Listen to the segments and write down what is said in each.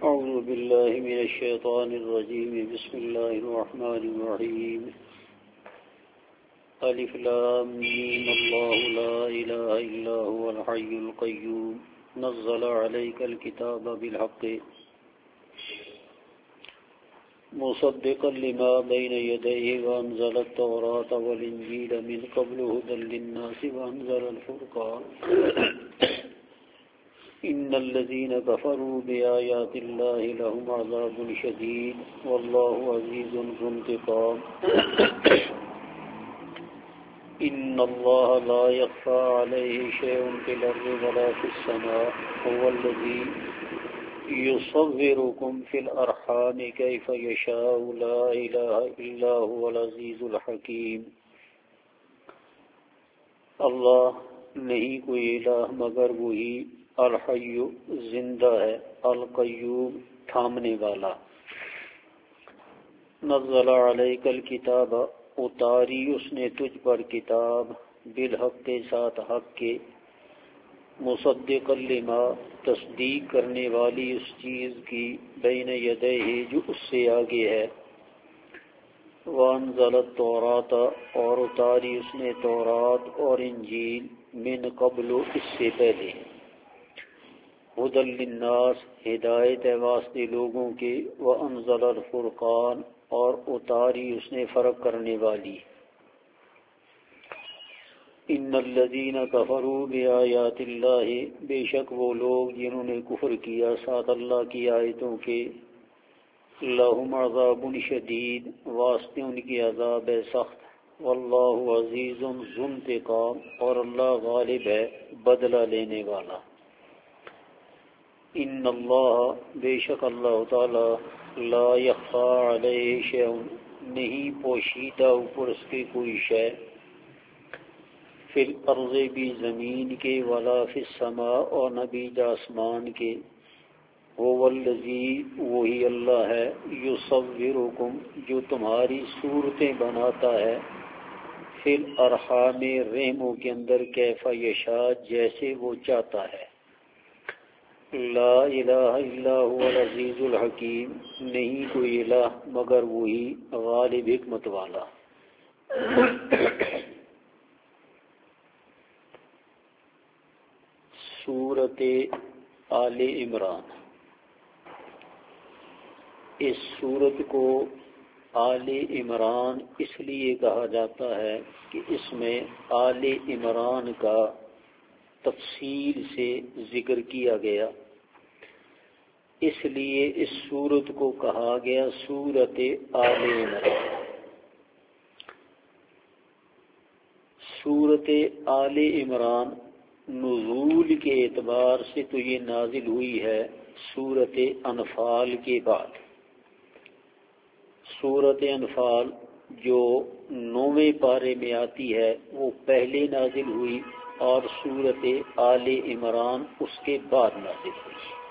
أعوذ بالله من الشيطان الرجيم بسم الله الرحمن الرحيم ألف لام ميم الله لا إله إلا هو الحي القيوم نزل عليك الكتاب بالحق مصدقا لما بين يديه وأنزل التوراة والإنجيل من قبل هدى للناس وأنزل الفرقان إن الذين كفروا بآيات الله لهم عذاب شديد والله عزيز ذو انتقام إن الله لا يخفى عليه شيء في الأرض ولا في السماء هو الذي يصوركم في الأرحام كيف يشاء لا إله إلا هو العزيز الحكيم اللہ نہیں کوئی الہ مگر وہی الحی زندہ ہے القیوم تھامنے والا نزل علیک الکتاب اتاری اس نے تجھ پر کتاب بالحق کے ساتھ حق کے مصدقا لما تصدیق کرنے والی اس چیز کی بین یدیہ جو اس سے آگے ہے وانزل التوراۃ اور اتاری اس نے تورات اور انجیل من قبل اس سے پہلے ہدی للناس ہدایت ہے واسطے لوگوں کے وانزل الفرقان اور اتاری اس نے فرق کرنے والی ان الذین کفروا بآیات اللہ بے شک وہ لوگ جنہوں نے کفر کیا ساتھ اللہ کی آیتوں کے لہم عذاب شدید واسطے ان کی عذاب ہے سخت واللہ عزیز ذو انتقام اور اللہ غالب ہے بدلہ لینے والا ان اللہ بے شک اللہ تعالی لا یخفی علیہ شیء نہیں پوشیدہ اوپر اس کی کوئی شے فی الارض بھی زمین کے ولا فی السماء اور نہ بیج آسمان کے هو الذی وہی اللہ ہے یصورکم جو تمہاری صورتیں بناتا ہے فی الارحام رحموں کے اندر کیف یشاء جیسے وہ چاہتا ہے لا الہ الا هو العزیز الحکیم نہیں کوئی الہ مگر وہی غالب حکمت والا سورۃ آل عمران اس سورت کو آل عمران اس لیے کہا جاتا ہے کہ اس میں آل عمران کا تفصیل سے ذکر کیا گیا اس لیے اس سورت کو کہا گیا سورت آل عمران سورت آل عمران نزول کے اعتبار سے تو یہ نازل ہوئی ہے سورت انفال کے بعد سورت انفال جو 9ویں پارے میں آتی ہے وہ پہلے نازل ہوئی اور سورت آل عمران اس کے بعد نازل ہوئی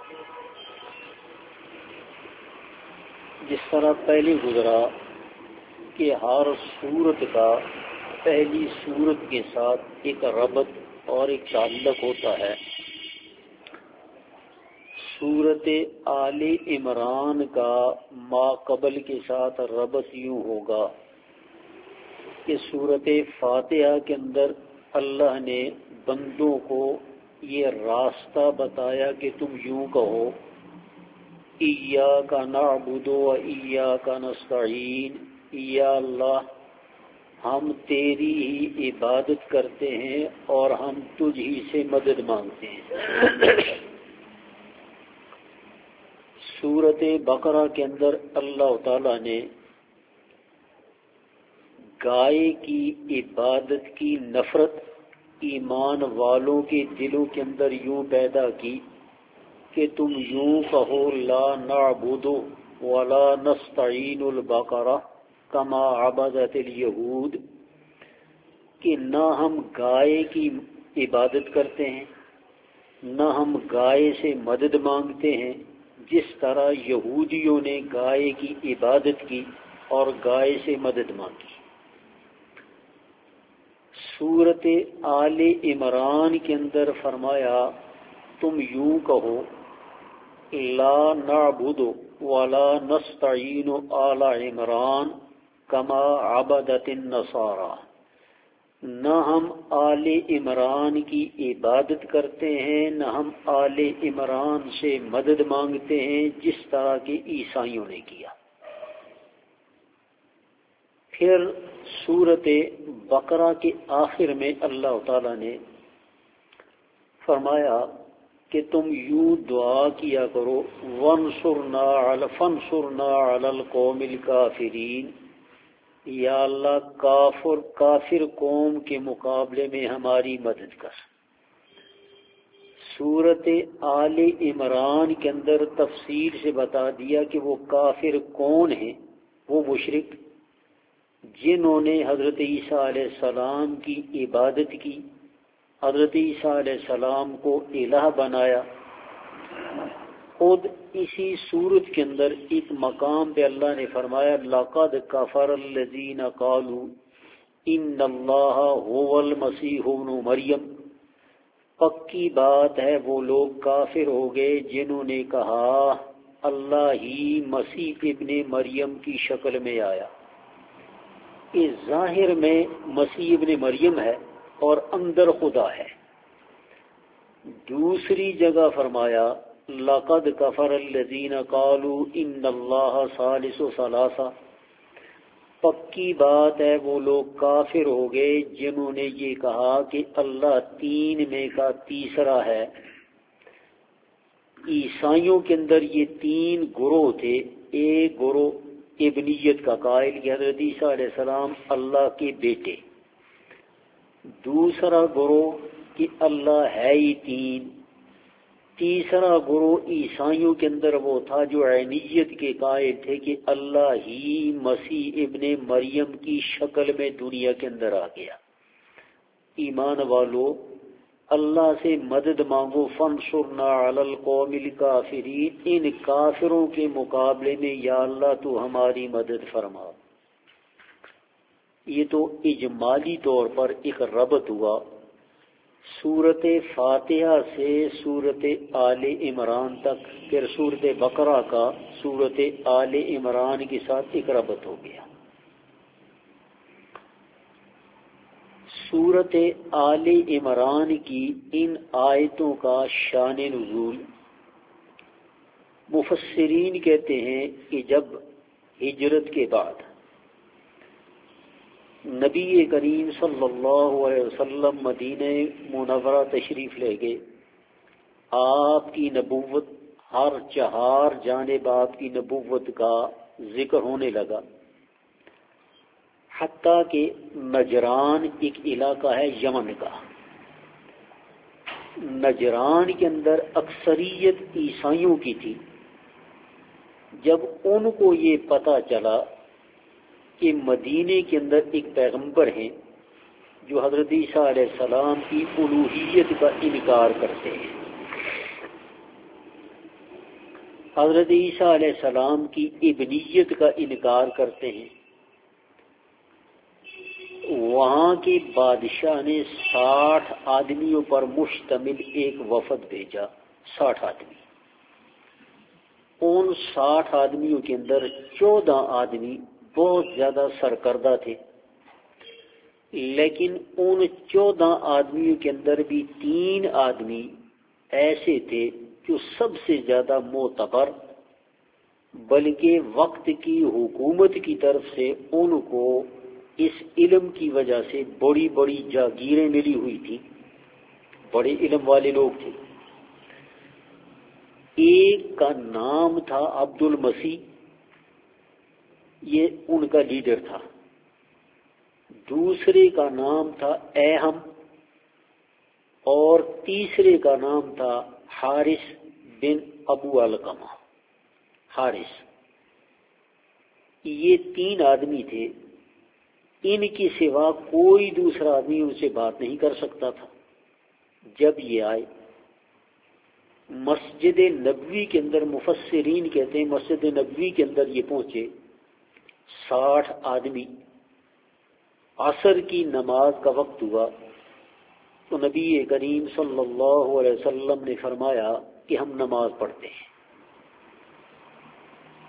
جس طرح پہلے گزرا کہ ہر سورت کا پہلی سورت کے ساتھ ایک ربط اور ایک تعلق ہوتا ہے سورت آل عمران کا ما قبل کے ساتھ ربط یوں ہوگا کہ سورت فاتحہ کے اندر اللہ نے بندوں کو یہ راستہ بتایا کہ تم یوں کہو ایاک نعبد و ایاک نستعین یا اللہ ہم تیری ہی عبادت کرتے ہیں اور ہم تجھ ہی سے مدد مانگتے ہیں سورت بقرہ کے اندر اللہ تعالی نے گائے کی عبادت کی نفرت ایمان والوں کے دلوں کے اندر یوں پیدا کی کہ تم یوں کہو لا نعبد ولا نستعین البقرہ کما عبدت الیہود کہ نہ ہم گائے کی عبادت کرتے ہیں نہ ہم گائے سے مدد مانگتے ہیں جس طرح یہودیوں نے گائے کی عبادت کی اور گائے سے مدد مانگی سورت آل عمران کے اندر فرمایا تم یوں کہو لا نعبد ولا نستعین آل عمران کما عبدت النصارى، نہ ہم آل عمران کی عبادت کرتے ہیں، نہ ہم آل عمران سے مدد مانگتے ہیں جس طرح کہ عیسائیوں نے کیا۔ پھر سورۃ بقرہ کے آخر میں اللہ تعالی نے فرمایا کہ تم یوں دعا کیا کرو، وانصرنا علی القوم الکافرین، یا اللہ کافر قوم کے مقابلے میں ہماری مدد کر۔ سورۃ آل عمران کے اندر تفصیل سے بتا دیا کہ وہ کافر کون ہیں، وہ مشرک جنہوں نے حضرت عیسیٰ علیہ السلام کی عبادت کی، حضرت عیسیٰ علیہ السلام کو الہ بنایا۔ خود اسی سورت کے اندر ایک مقام پہ اللہ نے فرمایا لَقَدْ كَفَرَ الَّذِينَ قَالُوا إِنَّ اللَّهَ هُوَ الْمَسِيحُ ابْنُ مریم، پکی بات ہے وہ لوگ کافر ہو گئے جنہوں نے کہا اللہ ہی مسیح ابن مریم کی شکل میں آیا۔ اس ظاہر میں مسیح ابن مریم ہے اور اندر خدا ہے۔ دوسری جگہ فرمایا لَقَدْ كَفَرَ الَّذِينَ قَالُوا إِنَّ اللَّهَ ثَالِثُ ثَلَاثَةٍ، پکی بات ہے وہ لوگ کافر ہو گئے جنہوں نے یہ کہا کہ اللہ تین میں کا تیسرا ہے۔ عیسائیوں کے اندر یہ تین گروہ تھے، ایک گروہ ابنیت کا قائل کہ حضرت عیسیٰ علیہ السلام اللہ کے بیٹے، دوسرا گروہ کہ اللہ ہے ہی تین، تیسرا گروہ عیسائیوں کے اندر وہ تھا جو عینیت کے قائل تھے کہ اللہ ہی مسیح ابن مریم کی شکل میں دنیا کے اندر آ گیا۔ ایمان والو اللہ سے مدد مانگو، فانصرنا علی القوم الکافرین، ان کافروں کے مقابلے میں یا اللہ تو ہماری مدد فرما۔ یہ تو اجمالی طور پر ایک ربط ہوا سورت فاتحہ سے سورت آل عمران تک، پھر سورت بقرہ کا سورت آل عمران کے ساتھ ایک ربط ہو گیا۔ سورت آل عمران کی ان آیتوں کا شان نزول مفسرین کہتے ہیں کہ جب ہجرت کے بعد نبی کریم صلی اللہ علیہ وسلم مدینہ منورہ تشریف لے گئے، آپ کی نبوت ہر چہار جانب آپ کی نبوت کا ذکر ہونے لگا، حتیٰ کہ نجران ایک علاقہ ہے یمن کا، نجران کے اندر اکثریت عیسائیوں کی تھی۔ جب ان کو یہ پتہ چلا کہ مدینے کے اندر ایک پیغمبر ہیں جو حضرت عیسیٰ علیہ السلام کی الوہیت کا انکار کرتے ہیں، حضرت عیسیٰ علیہ السلام کی ابنیت کا انکار کرتے ہیں، وہاں کے بادشاہ نے 60 آدمیوں پر مشتمل ایک وفد بھیجا، 60 آدمی۔ ان 60 آدمیوں کے اندر 14 آدمی بہت زیادہ سرکردہ تھے، لیکن ان 14 آدمیوں کے اندر بھی 3 آدمی ایسے تھے جو سب سے زیادہ معتبر، بلکہ وقت کی حکومت کی طرف سے ان کو اس علم کی وجہ سے بڑی بڑی جاگیریں ملی ہوئی تھی، بڑے علم والے لوگ تھے۔ ایک کا نام تھا عبد المسیح، یہ ان کا لیڈر تھا، دوسرے کا نام تھا ایہم، اور تیسرے کا نام تھا حارث بن ابو علقمہ، حارث۔ یہ 3 آدمی تھے، ان کی سوا کوئی دوسرا آدمی ان سے بات نہیں کر سکتا تھا۔ جب یہ آئے مسجد نبوی کے اندر، مفسرین کہتے ہیں مسجد نبوی کے اندر یہ پہنچے 60 آدمی، عصر کی نماز کا وقت ہوا تو نبی کریم صلی اللہ علیہ وسلم نے فرمایا کہ ہم نماز پڑھتے ہیں۔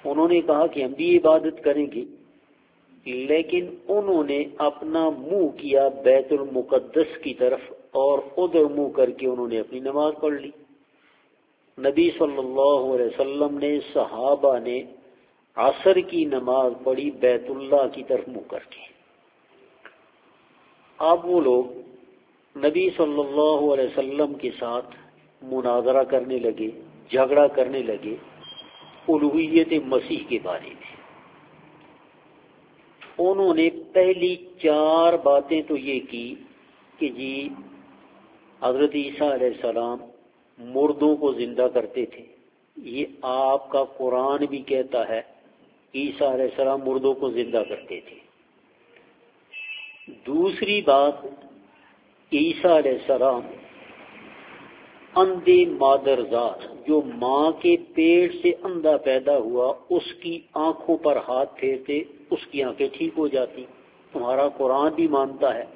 انہوں نے کہا کہ ہم بھی عبادت کریں گے، لیکن انہوں نے اپنا منہ کیا بیت المقدس کی طرف اور ادھر منہ کر کے انہوں نے اپنی نماز پڑھ لی۔ نبی صلی اللہ علیہ وسلم نے، صحابہ نے عصر کی نماز پڑھی بیت اللہ کی طرف منہ کر کے۔ اب وہ لوگ نبی صلی اللہ علیہ وسلم کے ساتھ مناظرہ کرنے لگے، جھگڑا کرنے لگے الوہیت مسیح کے بارے میں۔ انہوں نے پہلی 4 باتیں تو یہ کی کہ جی حضرت عیسیٰ علیہ السلام مردوں کو زندہ کرتے تھے، یہ آپ کا قرآن بھی کہتا ہے عیسیٰ علیہ السلام مردوں کو زندہ کرتے تھے۔ دوسری بات، عیسیٰ علیہ السلام اندھے مادرزاد، جو ماں کے پیٹ سے اندھا پیدا ہوا، اس کی آنکھوں پر ہاتھ پھیرتے اس کی آنکھیں ٹھیک ہو جاتی، تمہارا قرآن بھی مانتا ہے۔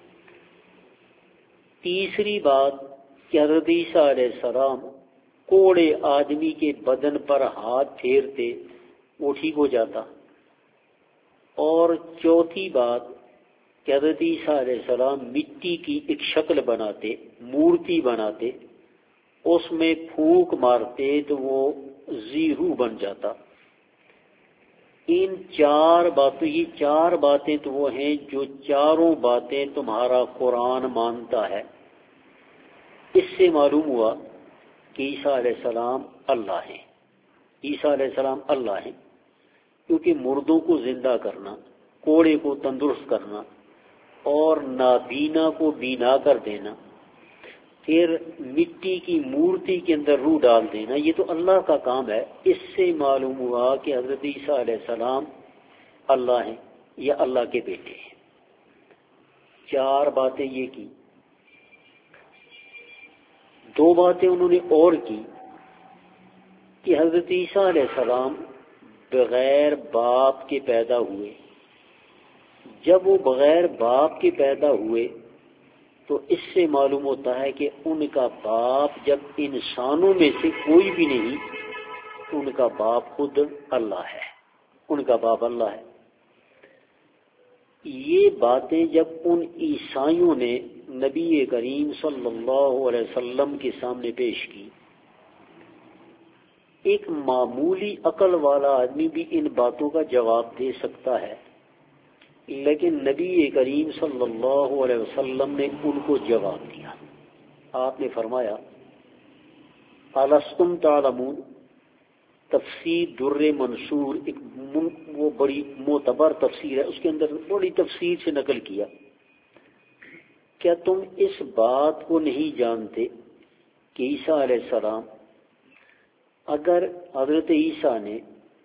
تیسری بات کہ حضرت عیسیٰ علیہ السلام کوڑے آدمی کے بدن پر ہاتھ پھیرتے وہ ٹھیک ہو جاتا۔ اور چوتھی بات کہ حضرت عیسیٰ علیہ السلام مٹی کی ایک شکل بناتے، مورتی بناتے، اس میں پھونک مارتے تو وہ زیرو بن جاتا۔ ان 4 باتوں، یہ 4 باتیں تو وہ ہیں جو چاروں باتیں تمہارا قرآن مانتا ہے۔ اس سے معلوم ہوا کہ عیسیٰ علیہ السلام اللہ ہیں، عیسیٰ علیہ السلام اللہ ہیں، کیونکہ مردوں کو زندہ کرنا، کوڑے کو تندرست کرنا اور نابینا کو بینا کر دینا، پھر مٹی کی مورتی کے اندر روح ڈال دینا، یہ تو اللہ کا کام ہے۔ اس سے معلوم ہوا کہ حضرت عیسیٰ علیہ السلام اللہ ہیں یا اللہ کے بیٹے ہیں۔ 4 باتیں یہ کی۔ 2 باتیں انہوں نے اور کی کہ حضرت عیسیٰ علیہ السلام بغیر باپ کے پیدا ہوئے۔ جب وہ بغیر باپ کے پیدا ہوئے تو اس سے معلوم ہوتا ہے کہ ان کا باپ جب انسانوں میں سے کوئی بھی نہیں تو ان کا باپ خود اللہ ہے، ان کا باپ اللہ ہے۔ یہ باتیں جب ان عیسائیوں نے نبی کریم صلی اللہ علیہ وسلم کے سامنے پیش کی، ایک معمولی عقل والا آدمی بھی ان باتوں کا جواب دے سکتا ہے، لیکن نبی کریم صلی اللہ علیہ وسلم نے ان کو جواب دیا۔ آپ نے فرمایا الستم تعلمون، تفسیر در منصور، ایک وہ بڑی معتبر تفسیر ہے، اس کے اندر بڑی تفسیر سے نقل کیا، کیا تم اس بات کو نہیں جانتے کہ عیسیٰ علیہ السلام، اگر حضرت عیسیٰ نے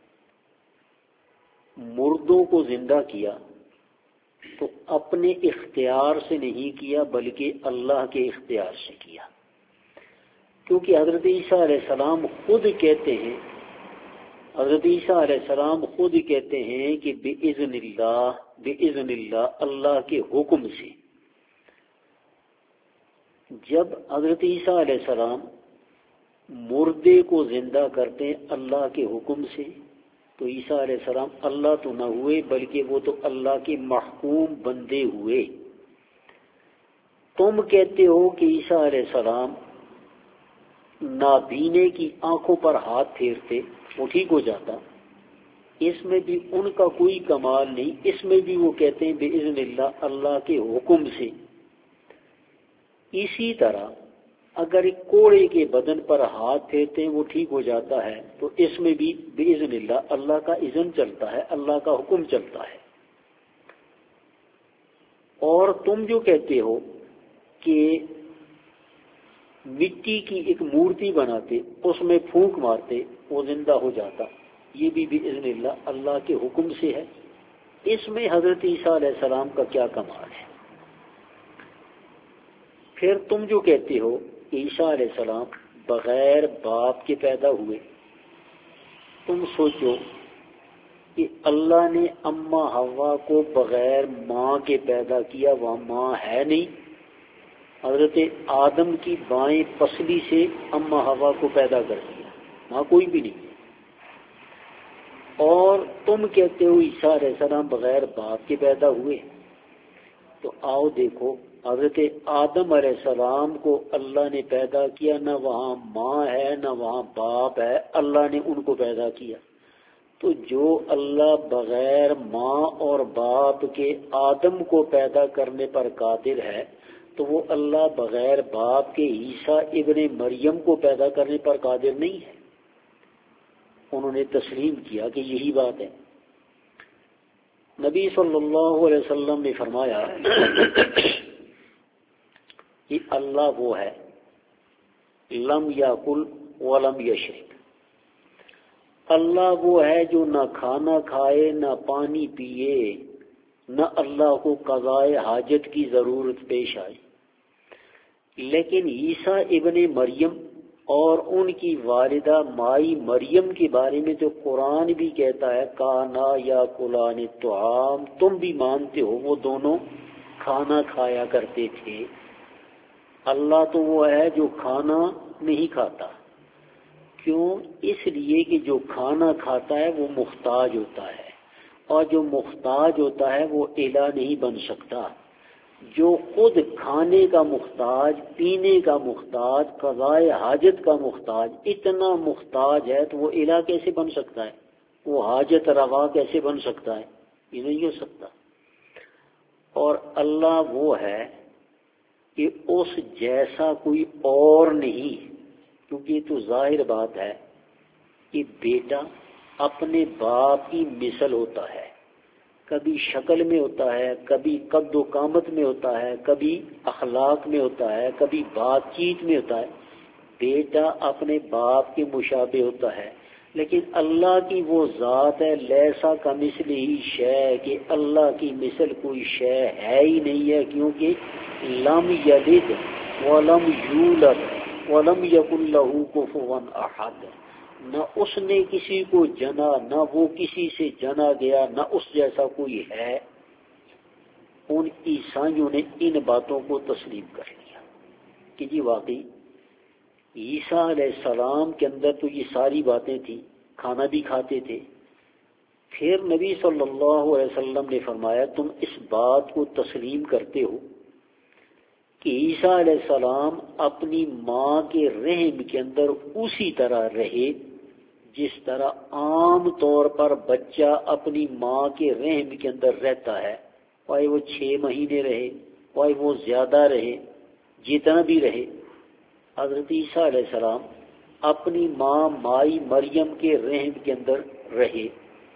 مردوں کو زندہ کیا تو اپنے اختیار سے نہیں کیا بلکہ اللہ کے اختیار سے کیا، کیونکہ حضرت عیسیٰ علیہ السلام خود کہتے ہیں، حضرت عیسیٰ علیہ السلام خود کہتے ہیں کہ بِإِذْنِ اللہ، اللہ کے حکم سے۔ جب حضرت عیسیٰ علیہ السلام مردے کو زندہ کرتے ہیں اللہ کے حکم سے، تو عیسیٰ علیہ السلام اللہ تو نہ ہوئے بلکہ وہ تو اللہ کے محکوم بندے ہوئے۔ تم کہتے ہو کہ عیسیٰ علیہ السلام نابینے کی آنکھوں پر ہاتھ پھیرتے وہ ٹھیک ہو جاتا، اس میں بھی ان کا کوئی کمال نہیں، اس میں بھی وہ کہتے ہیں بِإِذْنِ اللہ، اللہ کے حکم سے۔ اسی طرح اگر ایک کوڑے کے بدن پر ہاتھ پھیرتے ہیں وہ ٹھیک ہو جاتا ہے، تو اس میں بھی بِإِذْنِ اللہ، اللہ کا اذن چلتا ہے، اللہ کا حکم چلتا ہے۔ اور تم جو کہتے ہو کہ مٹی کی ایک مورتی بناتے، اس میں پھونک مارتے وہ زندہ ہو جاتا، یہ بھی بِإِذْنِ اللہ، اللہ کے حکم سے ہے۔ اس میں حضرت عیسیٰ علیہ السلام کا کیا کمال ہے؟ پھر تم جو کہتے ہو عیسیٰ علیہ السلام بغیر باپ کے پیدا ہوئے، تم سوچو کہ اللہ نے اماں حوا کو بغیر ماں کے پیدا کیا، وہ ماں ہے نہیں۔ حضرت آدم کی بائیں پسلی سے اماں حوا کو پیدا کر دیا، ماں کوئی بھی نہیں۔ اور تم کہتے ہو عیسیٰ علیہ السلام بغیر باپ کے پیدا ہوئے. تو آؤ دیکھو، حضرت آدم علیہ السلام کو اللہ نے پیدا کیا، نہ وہاں ماں ہے نہ وہاں باپ ہے، اللہ نے ان کو پیدا کیا. تو جو اللہ بغیر ماں اور باپ کے آدم کو پیدا کرنے پر قادر ہے، تو وہ اللہ بغیر باپ کے عیسیٰ ابن مریم کو پیدا کرنے پر قادر نہیں ہے. انہوں نے تسلیم کیا کہ یہی بات ہے. نبی صلی اللہ علیہ وسلم نے فرمایا کہ اللہ وہ ہے لم یاکل ولم یشرب. اللہ وہ ہے جو نہ کھانا کھائے نہ پانی پیے، نہ اللہ کو قضائے حاجت کی ضرورت پیش آئی. لیکن عیسیٰ ابن مریم اور ان کی والدہ مائی مریم کے بارے میں تو قرآن بھی کہتا ہے کانا یا کلان الطعام، تم بھی مانتے ہو وہ دونوں کھانا کھایا کرتے تھے. اللہ تو وہ ہے جو کھانا نہیں کھاتا. کیوں؟ اس لیے کہ جو کھانا کھاتا ہے وہ محتاج ہوتا ہے، اور جو محتاج ہوتا ہے وہ الہ نہیں بن سکتا. جو خود کھانے کا محتاج، پینے کا محتاج، قضائے حاجت کا محتاج، اتنا محتاج ہے تو وہ الہ کیسے بن سکتا ہے؟ وہ حاجت روا کیسے بن سکتا ہے؟ یہ نہیں ہو سکتا. اور اللہ وہ ہے کہ اس جیسا کوئی اور نہیں، کیونکہ یہ تو ظاہر بات ہے کہ بیٹا اپنے باپ کی مثل ہوتا ہے، کبھی شکل میں ہوتا ہے، کبھی قد و قامت میں ہوتا ہے، کبھی اخلاق میں ہوتا ہے، کبھی بات چیت میں ہوتا ہے. بیٹا اپنے باپ کے مشابہ ہوتا ہے. لیکن اللہ کی وہ ذات ہے لیسا کمثلہ ہی شیء، کہ اللہ کی مثل کوئی شے ہے ہی نہیں ہے، کیونکہ لم یلد ولم یولد ولم یکن لہ کفوا احد. نہ اس نے کسی کو جنا، نہ وہ کسی سے جنا گیا، نہ اس جیسا کوئی ہے. ان عیسائیوں نے ان باتوں کو تسلیم کر لیا کہ جی واقعی عیسیٰ علیہ السلام کے اندر تو یہ ساری باتیں تھیں، کھانا بھی کھاتے تھے. پھر نبی صلی اللہ علیہ وسلم نے فرمایا تم اس بات کو تسلیم کرتے ہو کہ عیسیٰ علیہ السلام اپنی ماں کے رحم کے اندر اسی طرح رہے جس طرح عام طور پر بچہ اپنی ماں کے رحم کے اندر رہتا ہے، چاہے وہ 6 مہینے رہے، چاہے وہ زیادہ رہے، جتنا بھی رہے. حضرت عیسیٰ علیہ السلام اپنی ماں مائی مریم کے رحم کے اندر رہے.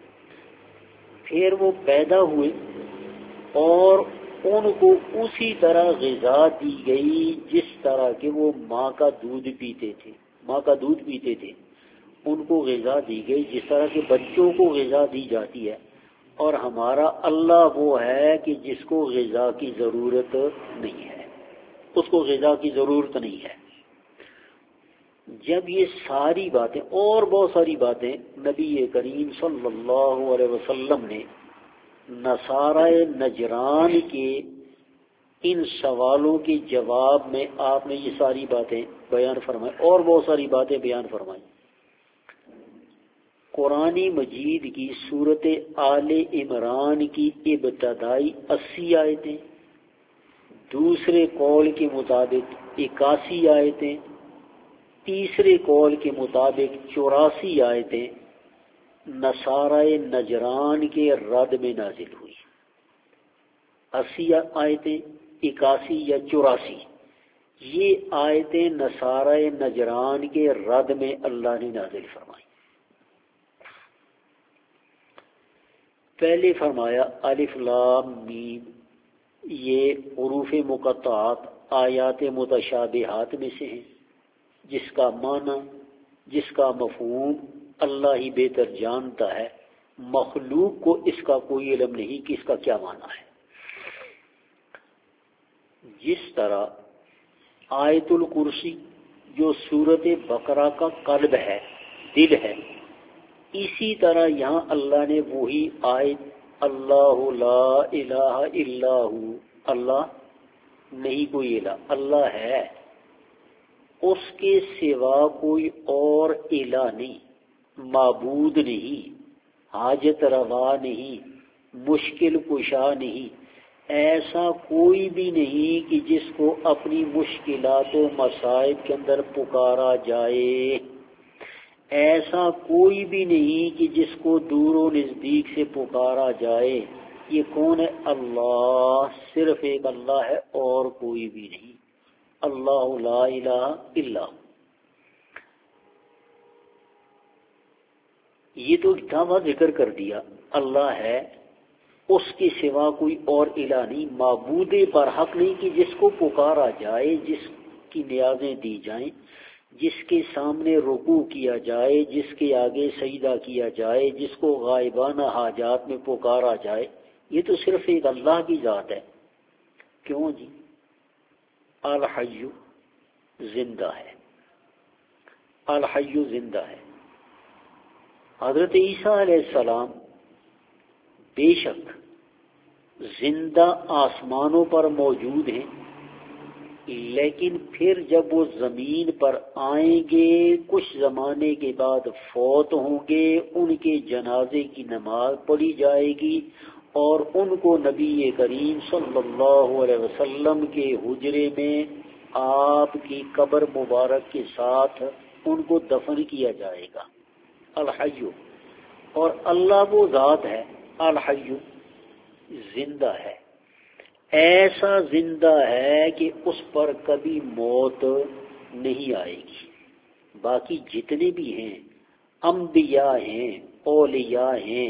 پھر وہ پیدا ہوئے اور ان کو اسی طرح غذا دی گئی جس طرح کہ وہ ماں کا دودھ پیتے تھے. ماں کا دودھ پیتے تھے، ان کو غذا دی گئی جس طرح کے بچوں کو غذا دی جاتی ہے. اور ہمارا اللہ وہ ہے کہ جس کو غذا کی ضرورت نہیں ہے، اس کو غذا کی ضرورت نہیں ہے. جب یہ ساری باتیں اور بہت ساری باتیں نبی کریم صلی اللہ علیہ وسلم نے نصارى نجران کے ان سوالوں کے جواب میں آپ نے یہ ساری باتیں بیان فرمائی اور بہت ساری باتیں بیان فرمائی. قرآن مجید کی سورت آل عمران کی ابتدائی 80 آیتیں، دوسرے قول کے مطابق 81 آیتیں، تیسرے قول کے مطابق 84 آیتیں نصارى نجران کے رد میں نازل ہوئی. 80 آیتیں، 81 یا 84 یہ آیتیں نصارى نجران کے رد میں اللہ نے نازل فرمائی. پہلے فرمایا الف لام میم، یہ حروف مقطعات آیات متشابہات میں سے ہیں، جس کا معنی، جس کا مفہوم اللہ ہی بہتر جانتا ہے. مخلوق کو اس کا کوئی علم نہیں کہ اس کا کیا معنی ہے. جس طرح آیت الکرسی جو سورت بقرہ کا قلب ہے، دل ہے، اسی طرح یہاں اللہ نے وہی آیت اللہ لا الہ الا ہو، اللہ نہیں کوئی الہ، اللہ ہے، اس کے سوا کوئی اور الہ نہیں، معبود نہیں. حاجت روا نہیں، مشکل کشا نہیں، ایسا کوئی بھی نہیں کہ جس کو اپنی مشکلات و مصائب کے اندر پکارا جائے، ایسا کوئی بھی نہیں کہ جس کو دور و نزدیک سے پکارا جائے۔ یہ کون ہے؟ اللہ، صرف ایک اللہ ہے اور کوئی بھی نہیں۔ اللہ لا الہ الا ہو۔ یہ تو دعویٰ ذکر کر دیا، اللہ ہے، اس کے سوا کوئی اور الہ نہیں، معبود برحق نہیں کہ جس کو پکارا جائے، جس کی نیازیں دی جائیں، جس کے سامنے رکوع کیا جائے، جس کے آگے سجدہ کیا جائے، جس کو غائبانہ حاجات میں پکارا جائے۔ یہ تو صرف ایک اللہ کی ذات ہے۔ کیوں جی؟ الحی زندہ ہے، الحی زندہ ہے۔ حضرت عیسیٰ علیہ السلام بے شک زندہ آسمانوں پر موجود ہیں، لیکن پھر جب وہ زمین پر آئیں گے کچھ زمانے کے بعد فوت ہوں گے، ان کے جنازے کی نماز پڑھی جائے گی اور ان کو نبی کریم صلی اللہ علیہ وسلم کے حجرے میں آپ کی قبر مبارک کے ساتھ ان کو دفن کیا جائے گا۔ الحی، اور اللہ وہ ذات ہے الحی، زندہ ہے، ایسا زندہ ہے کہ اس پر کبھی موت نہیں آئے گی۔ باقی جتنے بھی ہیں، انبیاء ہیں، اولیاء ہیں،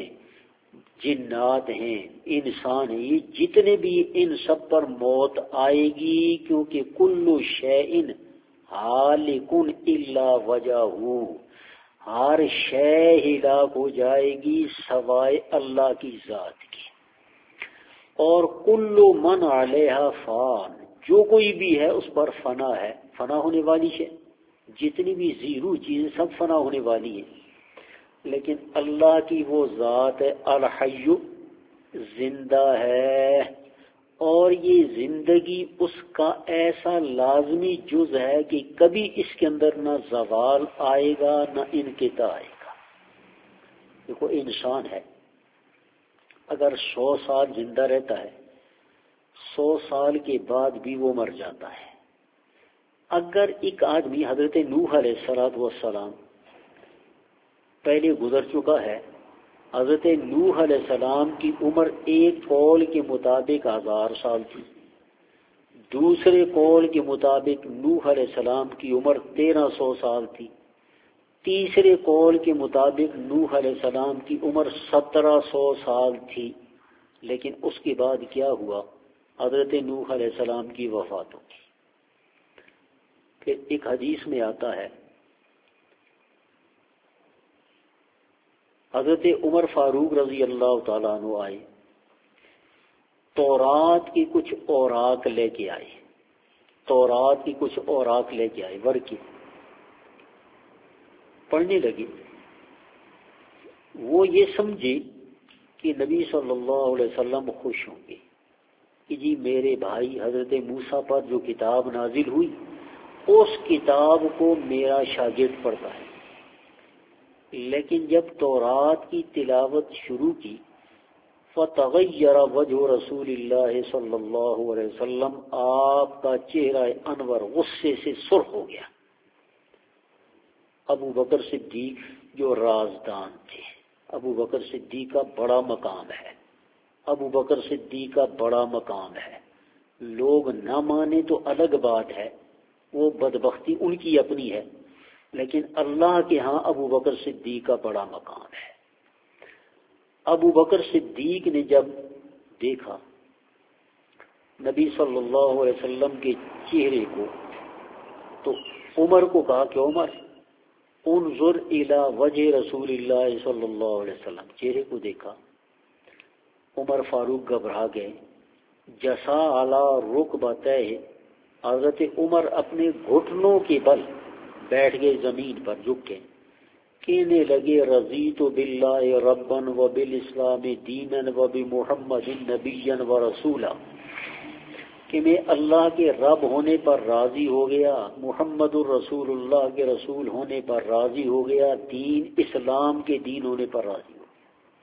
جنات ہیں، انسان ہیں، یہ جتنے بھی، ان سب پر موت آئے گی، کیونکہ کل شیء ہالک الا وجہہ، ہر شے ہلاک ہو جائے گی سوائے اللہ کی ذات کی۔ اور کل من علیہا فان، جو کوئی بھی ہے اس پر فنا ہے، فنا ہونے والی ہے، جتنی بھی زیرو چیزیں سب فنا ہونے والی ہیں، لیکن اللہ کی وہ ذات ہے الحی، زندہ ہے، اور یہ زندگی اس کا ایسا لازمی جز ہے کہ کبھی اس کے اندر نہ زوال آئے گا نہ انقطاع آئے گا۔ دیکھو انسان ہے، اگر 100 سال زندہ رہتا ہے، 100 سال کے بعد بھی وہ مر جاتا ہے۔ اگر ایک آدمی، حضرت نوح علیہ السلام پہلے گزر چکا ہے، حضرت نوح علیہ السلام کی عمر ایک قول کے مطابق 1000 سال تھی، دوسرے قول کے مطابق نوح علیہ السلام کی عمر 1300 سال تھی، تیسرے قول کے مطابق نوح علیہ السلام کی عمر 1700 سال تھی، لیکن اس کے بعد کیا ہوا؟ حضرت نوح علیہ السلام کی وفات ہو گئی۔ پھر ایک حدیث میں آتا ہے، حضرت عمر فاروق رضی اللہ تعالیٰ عنہ آئے، تورات کی کچھ اوراق لے کے آئے، تورات کی کچھ اوراق لے کے آئے، ورقے پڑھنے لگے۔ وہ یہ سمجھے کہ نبی صلی اللہ علیہ وسلم خوش ہوں گے کہ جی میرے بھائی حضرت موسیٰ پر جو کتاب نازل ہوئی اس کتاب کو میرا شاگرد پڑھتا ہے، لیکن جب تورات کی تلاوت شروع کی فَتَغَيَّرَ وَجْهُ رسول اللہ صلی اللہ علیہ وسلم، آپ کا چہرہ انور غصے سے سرخ ہو گیا۔ ابو بکر صدیق جو رازدان تھے، ابو بکر صدیق کا بڑا مقام ہے، ابو بکر صدیق کا بڑا مقام ہے، لوگ نہ مانے تو الگ بات ہے، وہ بدبختی ان کی اپنی ہے، لیکن اللہ کے ہاں ابو بکر صدیق کا بڑا مقام ہے۔ ابو بکر صدیق نے جب دیکھا نبی صلی اللہ علیہ وسلم کے چہرے کو تو عمر کو کہا کہ عمر انظر الی وجہ رسول اللہ صلی اللہ علیہ وسلم، چہرے کو دیکھا۔ عمر فاروق گھبرا گئے، جسا علی رکبتہ، حضرت عمر اپنے گھٹنوں کے بل بیٹھ گئے، زمین پر جھک کے کہنے لگے رضیت باللہ ربا وبالاسلام دینا وبمحمد نبیا ورسولا، کہ میں اللہ کے رب ہونے پر راضی ہو گیا، محمد الرسول اللہ کے رسول ہونے پر راضی ہو گیا، دین اسلام کے دین ہونے پر راضی ہو گیا۔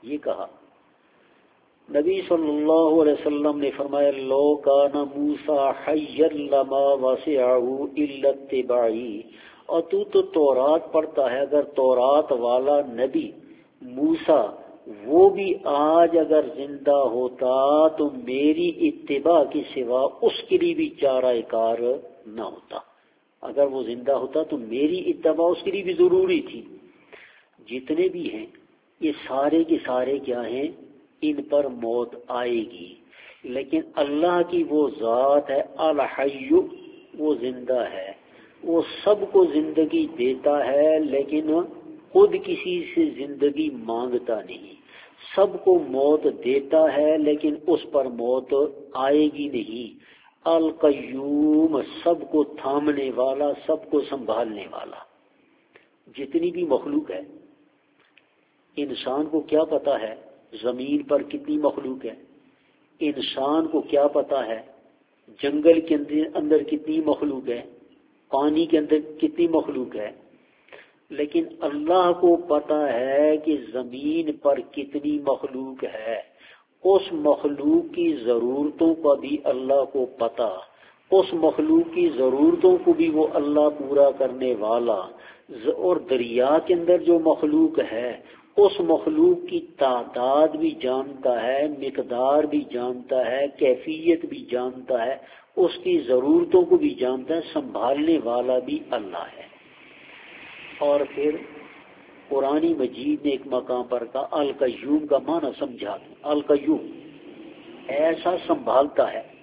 یہ کہا۔ نبی صلی اللہ علیہ وسلم نے فرمایا لو کان موسیٰ حیا لما وسعہ الا اتباعی، اور تو تورات پڑھتا ہے، اگر تورات والا نبی موسیٰ وہ بھی آج اگر زندہ ہوتا تو میری اتباع کے سوا اس کے لیے بھی چارہ کار نہ ہوتا۔ اگر وہ زندہ ہوتا تو میری اتباع اس کے لیے بھی ضروری تھی۔ جتنے بھی ہیں یہ سارے کے سارے کیا ہیں، ان پر موت آئے گی، لیکن اللہ کی وہ ذات ہے الحی، وہ زندہ ہے، وہ سب کو زندگی دیتا ہے لیکن خود کسی سے زندگی مانگتا نہیں، سب کو موت دیتا ہے لیکن اس پر موت آئے گی نہیں۔ القیوم، سب کو تھامنے والا، سب کو سنبھالنے والا۔ جتنی بھی مخلوق ہے، انسان کو کیا پتا ہے زمین پر کتنی مخلوق ہے، انسان کو کیا پتا ہے جنگل کے اندر کتنی مخلوق ہے، پانی کے اندر کتنی مخلوق ہے، لیکن اللہ کو پتا ہے کہ زمین پر کتنی مخلوق ہے۔ اس مخلوق کی ضرورتوں کا بھی اللہ کو پتا، اس مخلوق کی ضرورتوں کو بھی وہ اللہ پورا کرنے والا۔ اور دریا کے اندر جو مخلوق ہے اس مخلوق کی تعداد بھی جانتا ہے، مقدار بھی جانتا ہے، کیفیت بھی جانتا ہے، اس کی ضرورتوں کو بھی جانتا ہے، سنبھالنے والا بھی اللہ ہے۔ اور پھر قرآن مجید نے ایک مقام پر کہا القیوم کا معنی سمجھا دیں۔ القیوم ایسا سنبھالتا ہے،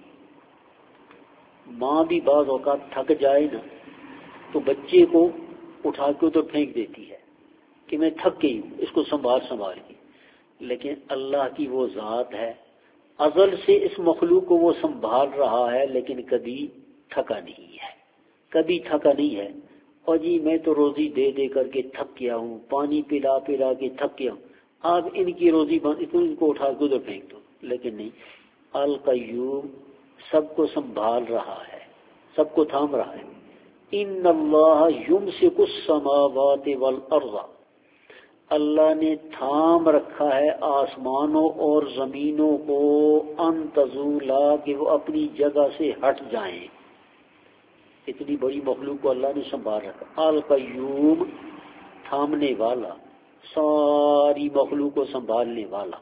ماں بھی بعض اوقات تھک جائے نا تو بچے کو اٹھا کے ادھر پھینک دیتی ہے کہ میں تھک گئی ہوں، اس کو سنبھال کے، لیکن اللہ کی وہ ذات ہے ازل سے اس مخلوق کو وہ سنبھال رہا ہے لیکن کبھی تھکا نہیں ہے، کبھی تھکا نہیں ہے۔ اور جی میں تو روزی دے دے کر کے تھک گیا ہوں، پانی پلا پلا کے تھک گیا ہوں، آپ ان کی روزی بند، ان کو اٹھا کے ادھر پھینک دو، لیکن نہیں، القیوم سب کو سنبھال رہا ہے، سب کو تھام رہا ہے۔ ان اللہ یمسک السماوات والارض، اللہ نے تھام رکھا ہے آسمانوں اور زمینوں کو، ان تزولا، کہ وہ اپنی جگہ سے ہٹ جائیں۔ اتنی بڑی مخلوق کو اللہ نے سنبھال رکھا۔ القیوم تھامنے والا، ساری مخلوق کو سنبھالنے والا۔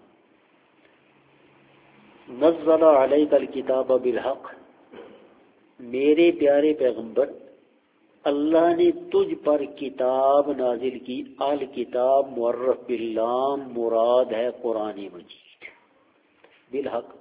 نزل علیک الکتاب بالحق، میرے پیارے پیغمبر اللہ نے تجھ پر کتاب نازل کی۔ الکتاب معرف باللام، مراد ہے قرآن مجید۔ بالحق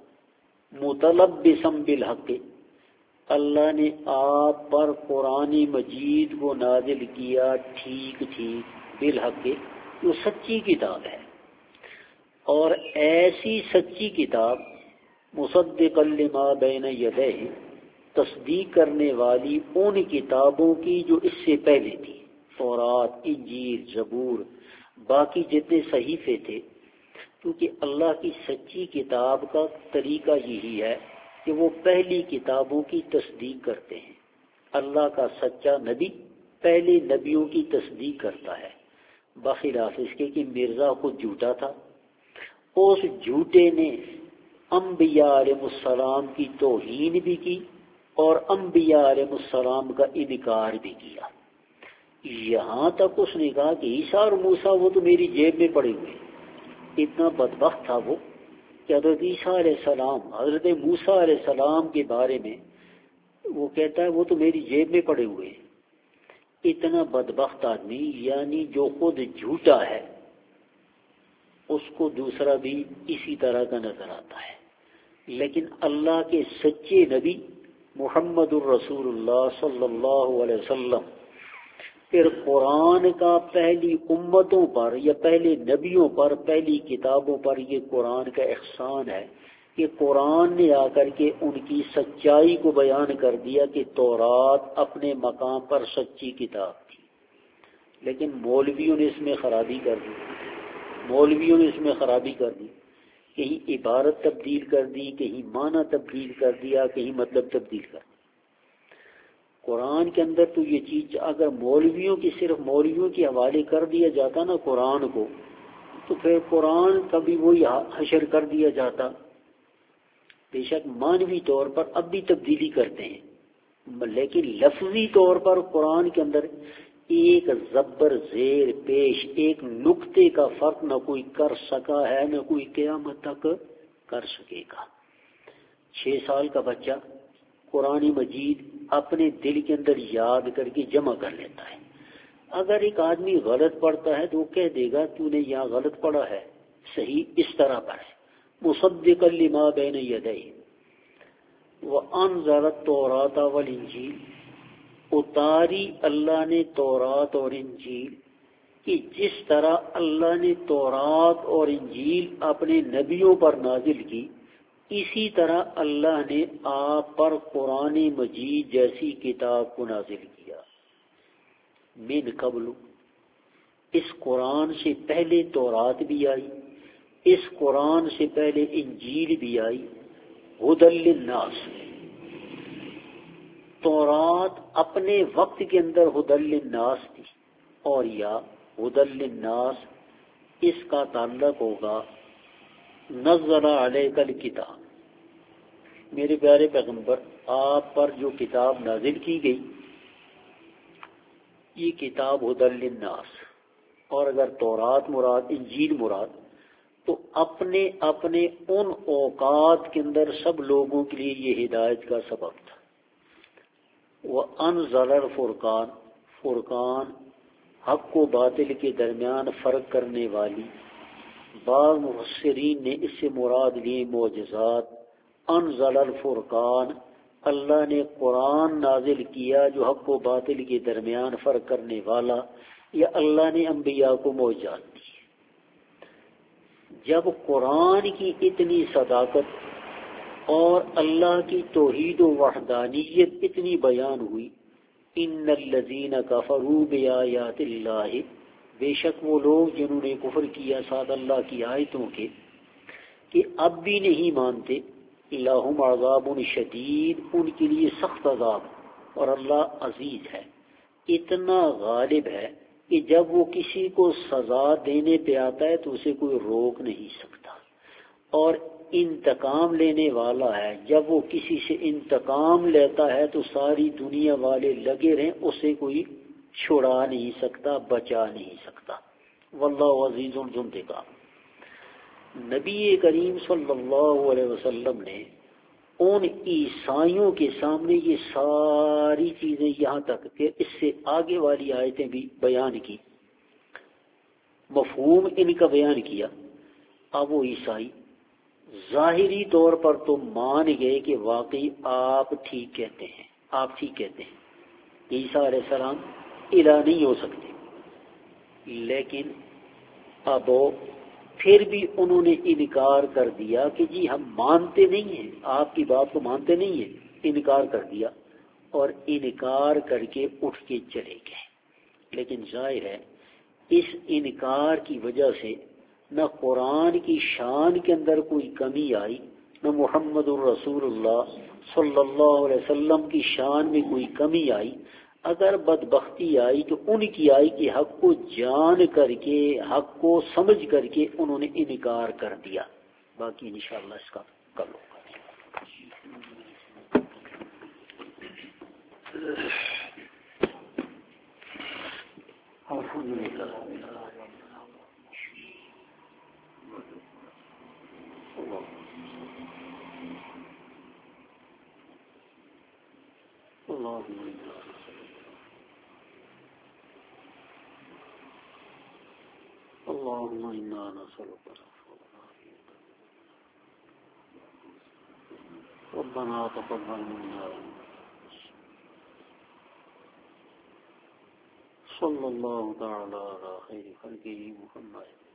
متلبسم بالحق، اللہ نے آپ پر قرآن مجید کو نازل کیا ٹھیک ٹھیک، بالحق جو سچی کتاب ہے، اور ایسی سچی کتاب مصدقا لما بین یدیہ، تصدیق کرنے والی ان کتابوں کی جو اس سے پہلے تھی، تورات، انجیل، زبور، باقی جتنے صحیفے تھے، کیونکہ اللہ کی سچی کتاب کا طریقہ یہی ہے کہ وہ پہلی کتابوں کی تصدیق کرتے ہیں۔ اللہ کا سچا نبی پہلے نبیوں کی تصدیق کرتا ہے، بخلاف اس کے کہ مرزا خود جھوٹا تھا، اس جھوٹے نے انبیاء علیہ السلام کی توہین بھی کی اور انبیاء علیہ السلام کا انکار بھی کیا، یہاں تک اس نے کہا کہ عیسیٰ اور موسیٰ وہ تو میری جیب میں پڑے ہوئے۔ اتنا بدبخت تھا وہ کہ حضرت عیسیٰ علیہ السلام، حضرت موسیٰ علیہ السلام کے بارے میں وہ کہتا ہے وہ تو میری جیب میں پڑے ہوئے۔ اتنا بدبخت آدمی، یعنی جو خود جھوٹا ہے اس کو دوسرا بھی اسی طرح کا نظر آتا ہے، لیکن اللہ کے سچے نبی محمد الرسول اللہ صلی اللہ علیہ وسلم پھر قرآن کا پہلی امتوں پر یا پہلے نبیوں پر، پہلی کتابوں پر یہ قرآن کا احسان ہے کہ قرآن نے آ کر کے ان کی سچائی کو بیان کر دیا کہ تورات اپنے مقام پر سچی کتاب تھی، لیکن مولویوں نے اس میں خرابی کر دی، مولویوں نے اس میں خرابی کر دی، کہیں عبارت تبدیل کر دی، کہیں معنی تبدیل کر دیا، کہیں مطلب تبدیل کر دیا۔ قرآن کے اندر تو یہ چیز اگر مولویوں کی صرف مولویوں کے حوالے کر دیا جاتا نا قرآن کو، تو پھر قرآن کا بھی وہی حشر کر دیا جاتا. بے شک معنوی طور پر اب بھی تبدیلی کرتے ہیں، لیکن لفظی طور پر قرآن کے اندر ایک زبر زیر پیش ایک نقطے کا فرق نہ کوئی کر سکا ہے، نہ کوئی قیامت تک کر سکے گا. 6 سال کا بچہ قرآن مجید اپنے دل کے اندر یاد کر کے جمع کر لیتا ہے. اگر ایک آدمی غلط پڑھتا ہے تو وہ کہہ دے گا تو نے یہاں غلط پڑھا ہے، صحیح اس طرح پڑھے. مصدقا لما بین یدیہ وانزل التوراۃ والانجیل، اتاری اللہ نے تورات اور انجیل کہ جس طرح اللہ نے تورات اور انجیل اپنے نبیوں پر نازل کی، اسی طرح اللہ نے آپ پر قرآن مجید جیسی کتاب کو نازل کیا. من قبل، اس قرآن سے پہلے تورات بھی آئی، اس قرآن سے پہلے انجیل بھی آئی. ہدی للناس، تورات اپنے وقت کے اندر ہدی للناس تھی، اور یا ہدی للناس اس کا تعلق ہوگا نزل علیک الکتاب، میرے پیارے پیغمبر آپ پر جو کتاب نازل کی گئی یہ کتاب ہدی للناس. اور اگر تورات مراد انجیل مراد تو اپنے اپنے ان اوقات کے اندر سب لوگوں کے لیے یہ ہدایت کا سبب تھا. وَأَنزَلَ الْفُرْقَانَ، فرقان حق و باطل کے درمیان فرق کرنے والی. بعض مفسرین نے اس سے مراد لیے معجزات. انزل الفرقان، اللہ نے قرآن نازل کیا جو حق و باطل کے درمیان فرق کرنے والا، یا اللہ نے انبیاء کو معجزات دی. جب قرآن کی اتنی صداقت اور اللہ کی توحید و وحدانیت اتنی بیان ہوئی، ان الذین کفروا بآیات اللہ، بے شک وہ لوگ جنہوں نے کفر کیا ساتھ اللہ کی آیتوں کے کہ اب بھی نہیں مانتے، لہم عذاب شدید، ان کے لیے سخت عذاب. اور اللہ عزیز ہے، اتنا غالب ہے کہ جب وہ کسی کو سزا دینے پہ آتا ہے تو اسے کوئی روک نہیں سکتا، اور انتقام لینے والا ہے. جب وہ کسی سے انتقام لیتا ہے تو ساری دنیا والے لگے رہیں، اسے کوئی چھڑا نہیں سکتا، بچا نہیں سکتا. واللہ عزیز ذو انتقام. نبی کریم صلی اللہ علیہ وسلم نے ان عیسائیوں کے سامنے یہ ساری چیزیں یہاں تک کہ اس سے آگے والی آیتیں بھی بیان کی، مفہوم ان کا بیان کیا. اب وہ عیسائی ظاہری طور پر تو مان گئے کہ واقعی آپ ٹھیک کہتے ہیں، آپ ٹھیک کہتے ہیں عیسیٰ علیہ السلام الہ نہیں ہو سکتے، لیکن اب پھر بھی انہوں نے انکار کر دیا کہ جی ہم مانتے نہیں ہیں، آپ کی بات کو مانتے نہیں ہیں. انکار کر دیا اور انکار کر کے اٹھ کے چلے گئے. لیکن ظاہر ہے اس انکار کی وجہ سے نہ قرآن کی شان کے اندر کوئی کمی آئی، نہ محمد الرسول اللہ صلی اللہ علیہ وسلم کی شان میں کوئی کمی آئی. اگر بدبختی آئی تو ان کی آئی کہ حق کو جان کر کے، حق کو سمجھ کر کے انہوں نے انکار کر دیا. باقی انشاءاللہ اس کا کل ہوگا. الحمدللہ اللهم إنا نسألك ربنا تقبل منا صلى الله تعالى على خير خلقه محمد